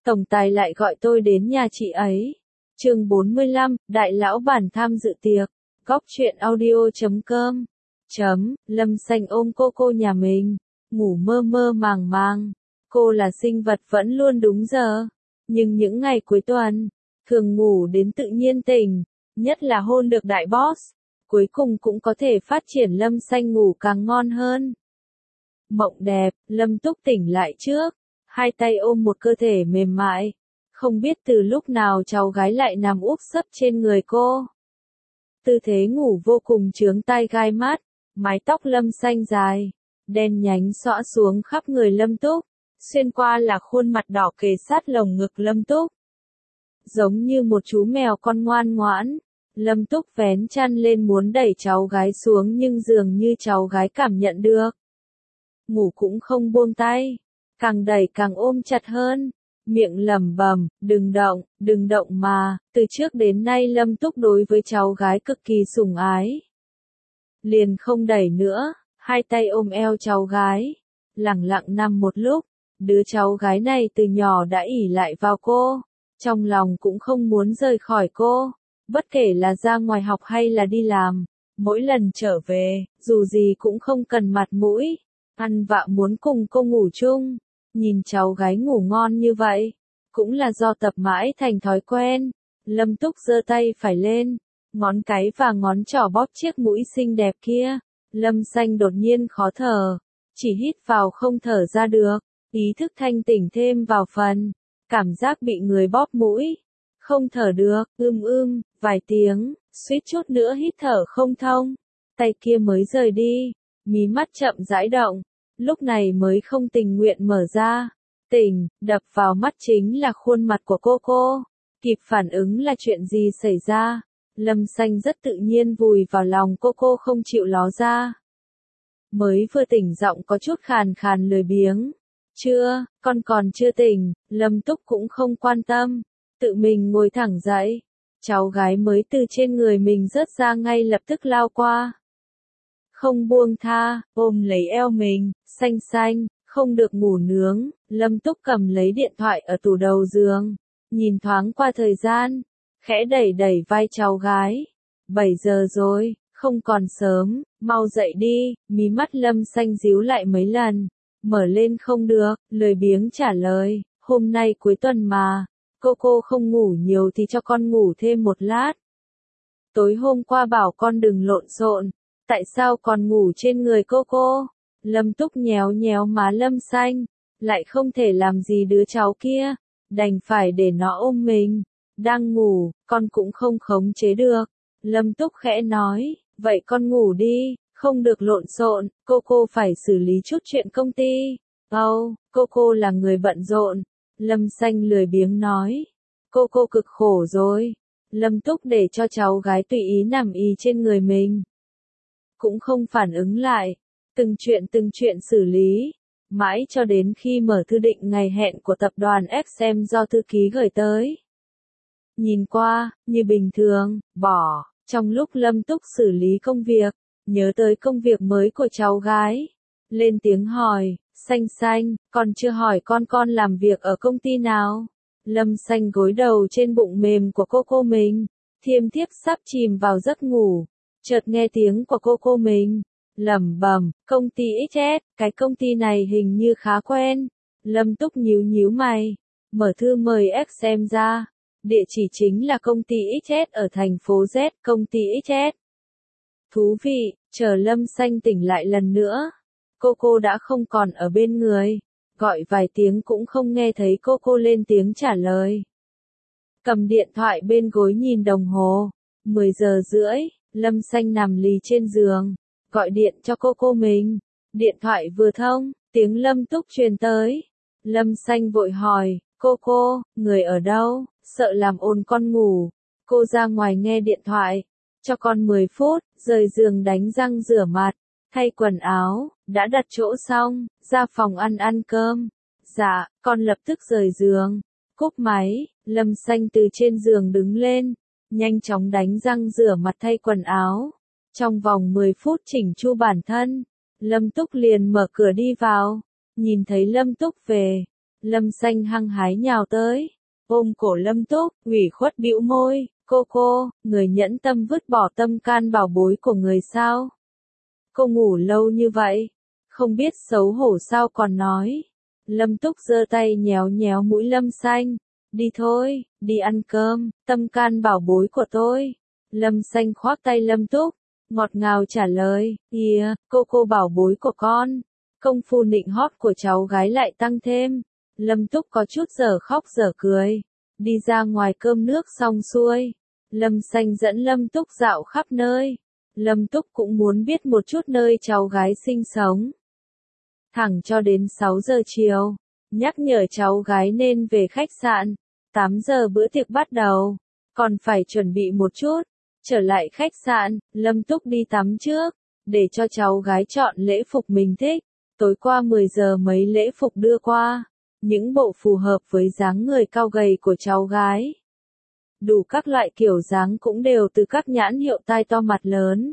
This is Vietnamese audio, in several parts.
tổng tài lại gọi tôi đến nhà chị ấy. Chương 45, đại lão bản tham dự tiệc. Góc truyện audio.com. Lâm Xanh ôm cô nhà mình, ngủ mơ mơ màng màng. Cô là sinh vật vẫn luôn đúng giờ, nhưng những ngày cuối tuần, thường ngủ đến tự nhiên tỉnh, nhất là hôn được đại boss, cuối cùng cũng có thể phát triển Lâm Xanh ngủ càng ngon hơn. Mộng đẹp, Lâm Túc tỉnh lại trước, hai tay ôm một cơ thể mềm mại, không biết từ lúc nào cháu gái lại nằm úp sấp trên người cô. Tư thế ngủ vô cùng chướng tai gai mắt, mái tóc Lâm Xanh dài, đen nhánh xõa xuống khắp người Lâm Túc, xuyên qua là khuôn mặt đỏ kề sát lồng ngực Lâm Túc. Giống như một chú mèo con ngoan ngoãn, Lâm Túc vén chăn lên muốn đẩy cháu gái xuống nhưng dường như cháu gái cảm nhận được. Ngủ cũng không buông tay, càng đẩy càng ôm chặt hơn, miệng lẩm bẩm, đừng động mà, từ trước đến nay Lâm Túc đối với cháu gái cực kỳ sủng ái. Liền không đẩy nữa, hai tay ôm eo cháu gái, lẳng lặng nằm một lúc, đứa cháu gái này từ nhỏ đã ỷ lại vào cô, trong lòng cũng không muốn rời khỏi cô, bất kể là ra ngoài học hay là đi làm, mỗi lần trở về, dù gì cũng không cần mặt mũi, ăn vạ muốn cùng cô ngủ chung. Nhìn cháu gái ngủ ngon như vậy, cũng là do tập mãi thành thói quen. Lâm Túc giơ tay phải lên, ngón cái và ngón trỏ bóp chiếc mũi xinh đẹp kia. Lâm Xanh đột nhiên khó thở, chỉ hít vào không thở ra được, ý thức thanh tỉnh thêm vào phần, cảm giác bị người bóp mũi, không thở được, vài tiếng, suýt chút nữa hít thở không thông, tay kia mới rời đi, mí mắt chậm rãi động. Lúc này mới không tình nguyện mở ra, đập vào mắt chính là khuôn mặt của cô, kịp phản ứng là chuyện gì xảy ra, Lâm Xanh rất tự nhiên vùi vào lòng cô không chịu ló ra. Mới vừa tỉnh giọng có chút khàn khàn lười biếng, con còn chưa tỉnh, Lâm Túc cũng không quan tâm, tự mình ngồi thẳng dậy, cháu gái mới từ trên người mình rớt ra ngay lập tức lao qua. Không buông tha, ôm lấy eo mình, Xanh, không được ngủ nướng, Lâm Túc cầm lấy điện thoại ở tủ đầu giường, nhìn thoáng qua thời gian, khẽ đẩy vai cháu gái. 7 giờ rồi, không còn sớm, mau dậy đi, mí mắt Lâm Xanh díu lại mấy lần, mở lên không được, lười biếng trả lời, hôm nay cuối tuần mà, cô không ngủ nhiều thì cho con ngủ thêm một lát. Tối hôm qua bảo con đừng lộn xộn. Tại sao còn ngủ trên người cô? Lâm Túc nhéo má Lâm Xanh, lại không thể làm gì đứa cháu kia, đành phải để nó ôm mình. Đang ngủ, con cũng không khống chế được. Lâm Túc khẽ nói, vậy con ngủ đi, không được lộn xộn, cô phải xử lý chút chuyện công ty. Cô là người bận rộn. Lâm Xanh lười biếng nói, cô cực khổ rồi. Lâm Túc để cho cháu gái tùy ý nằm trên người mình. Cũng không phản ứng lại, từng chuyện xử lý, mãi cho đến khi mở thư định ngày hẹn của tập đoàn XM do thư ký gửi tới. Nhìn qua, như bình thường, trong lúc Lâm Túc xử lý công việc, nhớ tới công việc mới của cháu gái, lên tiếng hỏi, Xanh, con chưa hỏi con làm việc ở công ty nào? Lâm Xanh gối đầu trên bụng mềm của cô mình, thiêm thiếp sắp chìm vào giấc ngủ. Chợt nghe tiếng của cô mình, lẩm bẩm, công ty XS, cái công ty này hình như khá quen. Lâm Túc nhíu mày, mở thư mời XM ra, địa chỉ chính là công ty XS ở thành phố Z, công ty XS. Thú vị, chờ Lâm Xanh tỉnh lại lần nữa, cô đã không còn ở bên người, gọi vài tiếng cũng không nghe thấy cô lên tiếng trả lời. Cầm điện thoại bên gối nhìn đồng hồ, 10 giờ rưỡi. Lâm Xanh nằm lì trên giường, gọi điện cho cô mình. Điện thoại vừa thông, tiếng Lâm Túc truyền tới. Lâm Xanh vội hỏi, cô, người ở đâu, sợ làm ồn con ngủ. Cô ra ngoài nghe điện thoại, cho con 10 phút, rời giường đánh răng rửa mặt, thay quần áo, đã đặt chỗ xong, ra phòng ăn cơm. Dạ, con lập tức rời giường. Cúp máy, Lâm Xanh từ trên giường đứng lên. Nhanh chóng đánh răng rửa mặt thay quần áo. Trong vòng 10 phút chỉnh chu bản thân, Lâm Túc liền mở cửa đi vào. Nhìn thấy Lâm Túc về, Lâm Xanh hăng hái nhào tới, ôm cổ Lâm Túc, ủy khuất bĩu môi, cô, người nhẫn tâm vứt bỏ tâm can bảo bối của người sao? Cô ngủ lâu như vậy, không biết xấu hổ sao còn nói. Lâm Túc giơ tay nhéo nhéo mũi Lâm Xanh, đi thôi, đi ăn cơm, tâm can bảo bối của tôi. Lâm Xanh khoác tay Lâm Túc, ngọt ngào trả lời, kìa, cô bảo bối của con. Công phu nịnh hót của cháu gái lại tăng thêm. Lâm Túc có chút dở khóc dở cười. Đi ra ngoài cơm nước xong xuôi, Lâm Xanh dẫn Lâm Túc dạo khắp nơi. Lâm Túc cũng muốn biết một chút nơi cháu gái sinh sống. Thẳng cho đến 6 giờ chiều, nhắc nhở cháu gái nên về khách sạn. 8 giờ bữa tiệc bắt đầu, còn phải chuẩn bị một chút. Trở lại khách sạn, Lâm Túc đi tắm trước, để cho cháu gái chọn lễ phục mình thích. Tối qua 10 giờ mấy lễ phục đưa qua, những bộ phù hợp với dáng người cao gầy của cháu gái. Đủ các loại kiểu dáng cũng đều từ các nhãn hiệu tai to mặt lớn.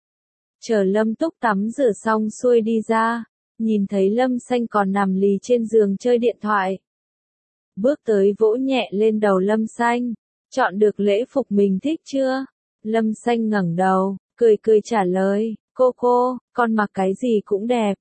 Chờ Lâm Túc tắm rửa xong xuôi đi ra, nhìn thấy Lâm Xanh còn nằm lì trên giường chơi điện thoại. Bước tới vỗ nhẹ lên đầu Lâm Xanh, chọn được lễ phục mình thích chưa? Lâm Xanh ngẩng đầu, cười trả lời, cô, con mặc cái gì cũng đẹp.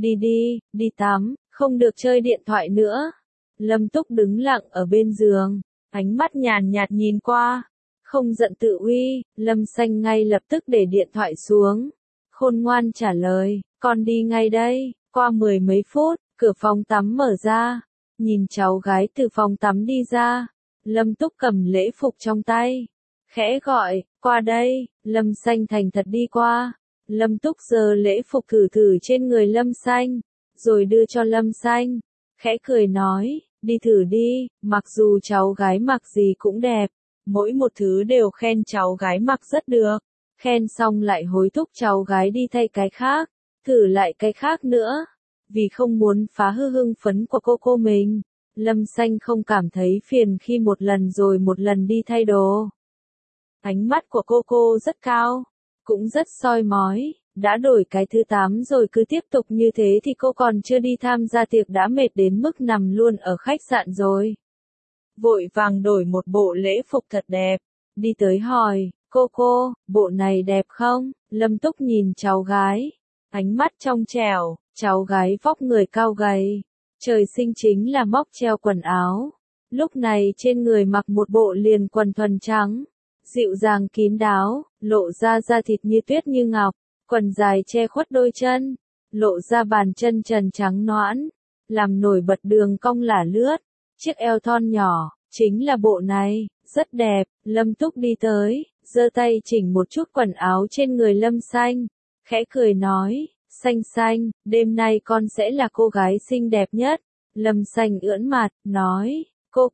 Đi tắm, không được chơi điện thoại nữa. Lâm Túc đứng lặng ở bên giường, ánh mắt nhàn nhạt nhìn qua, không giận tự uy. Lâm Xanh ngay lập tức để điện thoại xuống, khôn ngoan trả lời, con đi ngay đây. Qua 10 mấy phút, cửa phòng tắm mở ra, nhìn cháu gái từ phòng tắm đi ra, Lâm Túc cầm lễ phục trong tay, khẽ gọi, qua đây. Lâm Xanh thành thật đi qua. Lâm Túc giơ lễ phục thử trên người Lâm Xanh, rồi đưa cho Lâm Xanh, khẽ cười nói, đi thử đi, mặc dù cháu gái mặc gì cũng đẹp, mỗi một thứ đều khen cháu gái mặc rất được, khen xong lại hối thúc cháu gái đi thay cái khác, thử lại cái khác nữa, vì không muốn phá hư hưng phấn của cô mình. Lâm Xanh không cảm thấy phiền khi một lần rồi một lần đi thay đồ. Ánh mắt của cô rất cao, cũng rất soi mói, đã đổi cái thứ 8 rồi cứ tiếp tục như thế thì cô còn chưa đi tham gia tiệc đã mệt đến mức nằm luôn ở khách sạn rồi. Vội vàng đổi một bộ lễ phục thật đẹp, đi tới hỏi, cô, bộ này đẹp không? Lâm Túc nhìn cháu gái, ánh mắt trong trẻo, cháu gái vóc người cao gầy, trời sinh chính là móc treo quần áo. Lúc này trên người mặc một bộ liền quần thuần trắng, dịu dàng kín đáo, lộ ra da thịt như tuyết như ngọc, quần dài che khuất đôi chân, lộ ra bàn chân trần trắng nõn, làm nổi bật đường cong lả lướt, chiếc eo thon nhỏ, chính là bộ này, rất đẹp. Lâm Túc đi tới, giơ tay chỉnh một chút quần áo trên người Lâm Xanh, khẽ cười nói, Xanh, đêm nay con sẽ là cô gái xinh đẹp nhất. Lâm Xanh ưỡn mặt, nói,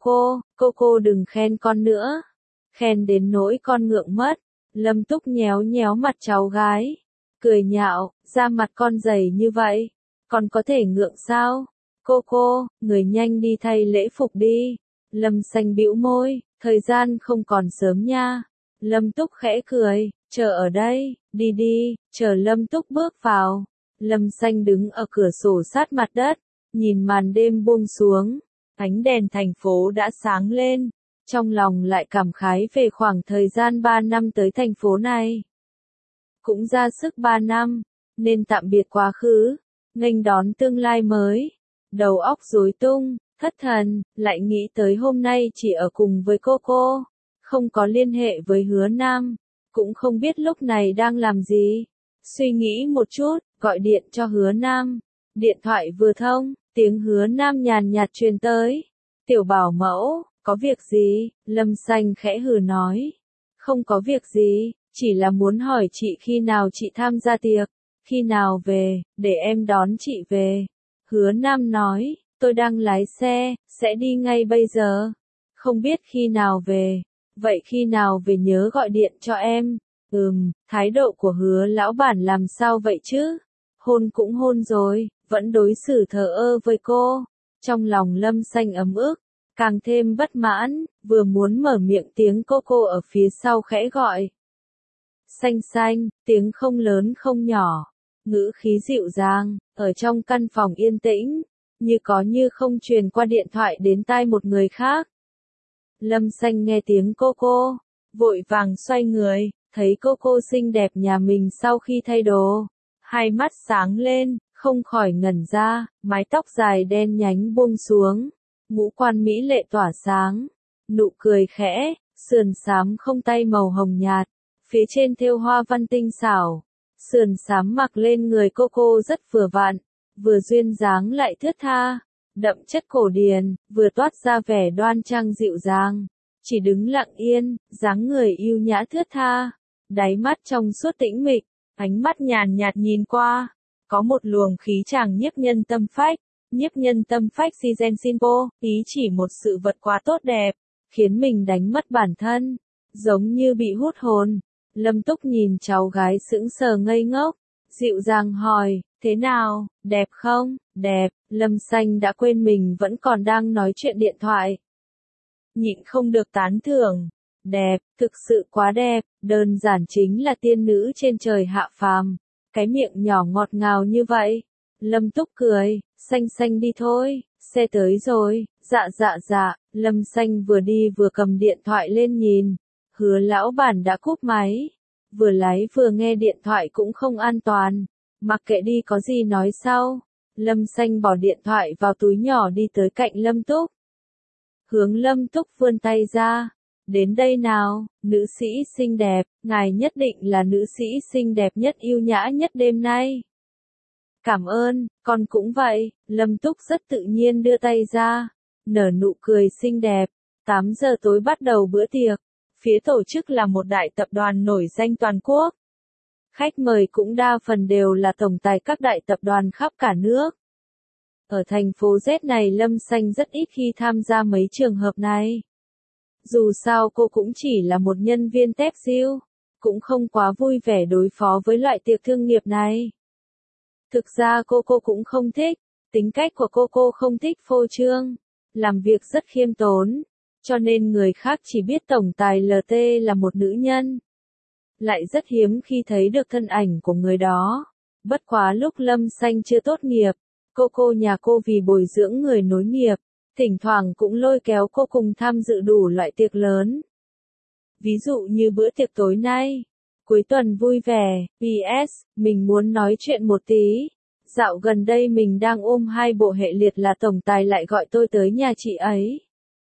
cô đừng khen con nữa, khen đến nỗi con ngượng mất. Lâm Túc nhéo mặt cháu gái, cười nhạo, da mặt con dày như vậy, còn có thể ngượng sao? Cô, người nhanh đi thay lễ phục đi. Lâm Xanh bĩu môi, thời gian không còn sớm nha. Lâm Túc khẽ cười, chờ ở đây, đi, chờ Lâm Túc bước vào. Lâm Xanh đứng ở cửa sổ sát mặt đất, nhìn màn đêm buông xuống, ánh đèn thành phố đã sáng lên, trong lòng lại cảm khái về khoảng thời gian 3 năm tới thành phố này. Cũng ra sức 3 năm, nên tạm biệt quá khứ, nghênh đón tương lai mới. Đầu óc rối tung, thất thần, lại nghĩ tới hôm nay chỉ ở cùng với cô, không có liên hệ với Hứa Nam, cũng không biết lúc này đang làm gì. Suy nghĩ một chút, gọi điện cho Hứa Nam. Điện thoại vừa thông, tiếng Hứa Nam nhàn nhạt truyền tới. Tiểu bảo mẫu, có việc gì? Lâm Xanh khẽ hừ nói. Không có việc gì, chỉ là muốn hỏi chị khi nào chị tham gia tiệc, khi nào về, để em đón chị về. Hứa Nam nói, tôi đang lái xe, sẽ đi ngay bây giờ. Không biết khi nào về, vậy khi nào về nhớ gọi điện cho em. Thái độ của Hứa lão bản làm sao vậy chứ? Hôn cũng hôn rồi, vẫn đối xử thờ ơ với cô. Trong lòng Lâm Xanh ấm ức, càng thêm bất mãn, vừa muốn mở miệng tiếng cô ở phía sau khẽ gọi. Xanh, tiếng không lớn không nhỏ, ngữ khí dịu dàng, ở trong căn phòng yên tĩnh, như có như không truyền qua điện thoại đến tai một người khác. Lâm Xanh nghe tiếng cô, vội vàng xoay người, thấy cô xinh đẹp nhà mình sau khi thay đồ. Hai mắt sáng lên, không khỏi ngẩn ra, mái tóc dài đen nhánh buông xuống, ngũ quan mỹ lệ tỏa sáng, nụ cười khẽ, sườn xám không tay màu hồng nhạt, phía trên thêu hoa văn tinh xảo, sườn xám mặc lên người cô rất vừa vặn, vừa duyên dáng lại thướt tha, đậm chất cổ điển, vừa toát ra vẻ đoan trang dịu dàng, chỉ đứng lặng yên, dáng người yêu nhã thướt tha, đáy mắt trong suốt tĩnh mịch, ánh mắt nhàn nhạt nhìn qua, có một luồng khí chàng nhiếp nhân tâm phách si gen sinpo, ý chỉ một sự vật quá tốt đẹp, khiến mình đánh mất bản thân, giống như bị hút hồn. Lâm Túc nhìn cháu gái sững sờ ngây ngốc, dịu dàng hỏi, thế nào, đẹp không? Đẹp, Lâm Xanh đã quên mình vẫn còn đang nói chuyện điện thoại. Nhịn không được tán thưởng, đẹp, thực sự quá đẹp, đơn giản chính là tiên nữ trên trời hạ phàm, cái miệng nhỏ ngọt ngào như vậy. Lâm Túc cười, Xanh đi thôi, xe tới rồi, dạ, Lâm Xanh vừa đi vừa cầm điện thoại lên nhìn, Hứa lão bản đã cúp máy, vừa lái vừa nghe điện thoại cũng không an toàn, mặc kệ đi có gì nói sau. Lâm Xanh bỏ điện thoại vào túi nhỏ đi tới cạnh Lâm Túc. Hướng Lâm Túc vươn tay ra, đến đây nào, nữ sĩ xinh đẹp, ngài nhất định là nữ sĩ xinh đẹp nhất yêu nhã nhất đêm nay. Cảm ơn, con cũng vậy, Lâm Túc rất tự nhiên đưa tay ra, nở nụ cười xinh đẹp. 8 giờ tối bắt đầu bữa tiệc, phía tổ chức là một đại tập đoàn nổi danh toàn quốc. Khách mời cũng đa phần đều là tổng tài các đại tập đoàn khắp cả nước. Ở thành phố Z này Lâm Xanh rất ít khi tham gia mấy trường hợp này. Dù sao cô cũng chỉ là một nhân viên textile, cũng không quá vui vẻ đối phó với loại tiệc thương nghiệp này. Thực ra cô cũng không thích, tính cách của cô không thích phô trương, làm việc rất khiêm tốn, cho nên người khác chỉ biết tổng tài LT là một nữ nhân. Lại rất hiếm khi thấy được thân ảnh của người đó. Bất quá lúc Lâm Xanh chưa tốt nghiệp, cô nhà cô vì bồi dưỡng người nối nghiệp, thỉnh thoảng cũng lôi kéo cô cùng tham dự đủ loại tiệc lớn. Ví dụ như bữa tiệc tối nay, cuối tuần vui vẻ, PS, mình muốn nói chuyện một tí. Dạo gần đây mình đang ôm hai bộ hệ liệt là tổng tài lại gọi tôi tới nhà chị ấy.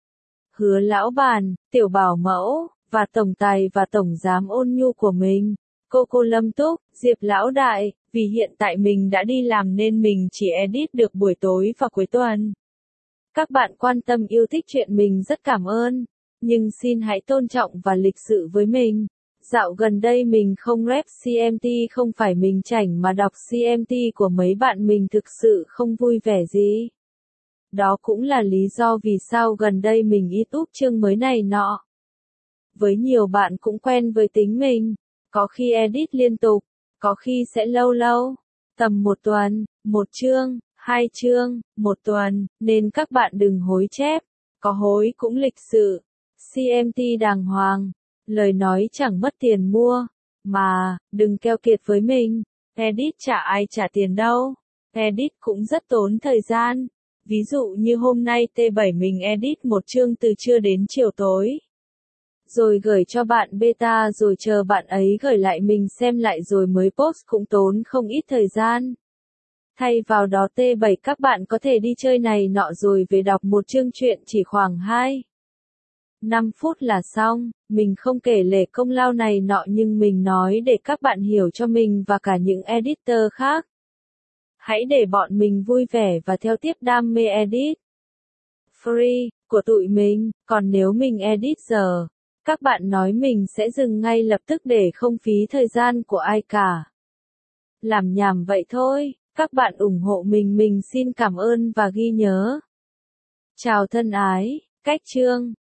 Hứa lão bản, tiểu bảo mẫu, và tổng tài và tổng giám ôn nhu của mình, cô Lâm Túc, Diệp lão đại, vì hiện tại mình đã đi làm nên mình chỉ edit được buổi tối và cuối tuần. Các bạn quan tâm yêu thích chuyện mình rất cảm ơn, nhưng xin hãy tôn trọng và lịch sự với mình. Dạo gần đây mình không rep CMT không phải mình chảnh mà đọc CMT của mấy bạn mình thực sự không vui vẻ gì. Đó cũng là lý do vì sao gần đây mình ít úp chương mới này nọ. Với nhiều bạn cũng quen với tính mình, có khi edit liên tục, có khi sẽ lâu, tầm một tuần, một chương, 2 chương, một tuần, nên các bạn đừng hối chép, có hối cũng lịch sự, CMT đàng hoàng, lời nói chẳng mất tiền mua, mà, đừng keo kiệt với mình, edit chả ai trả tiền đâu, edit cũng rất tốn thời gian, ví dụ như hôm nay T7 mình edit một chương từ trưa đến chiều tối. Rồi gửi cho bạn beta rồi chờ bạn ấy gửi lại mình xem lại rồi mới post cũng tốn không ít thời gian. Thay vào đó T7 các bạn có thể đi chơi này nọ rồi về đọc một chương truyện chỉ khoảng 5 phút là xong, mình không kể lể công lao này nọ nhưng mình nói để các bạn hiểu cho mình và cả những editor khác. Hãy để bọn mình vui vẻ và theo tiếp đam mê edit. Free, của tụi mình, còn nếu mình edit giờ, các bạn nói mình sẽ dừng ngay lập tức để không phí thời gian của ai cả. Làm nhảm vậy thôi, các bạn ủng hộ mình xin cảm ơn và ghi nhớ. Chào thân ái, cách chương.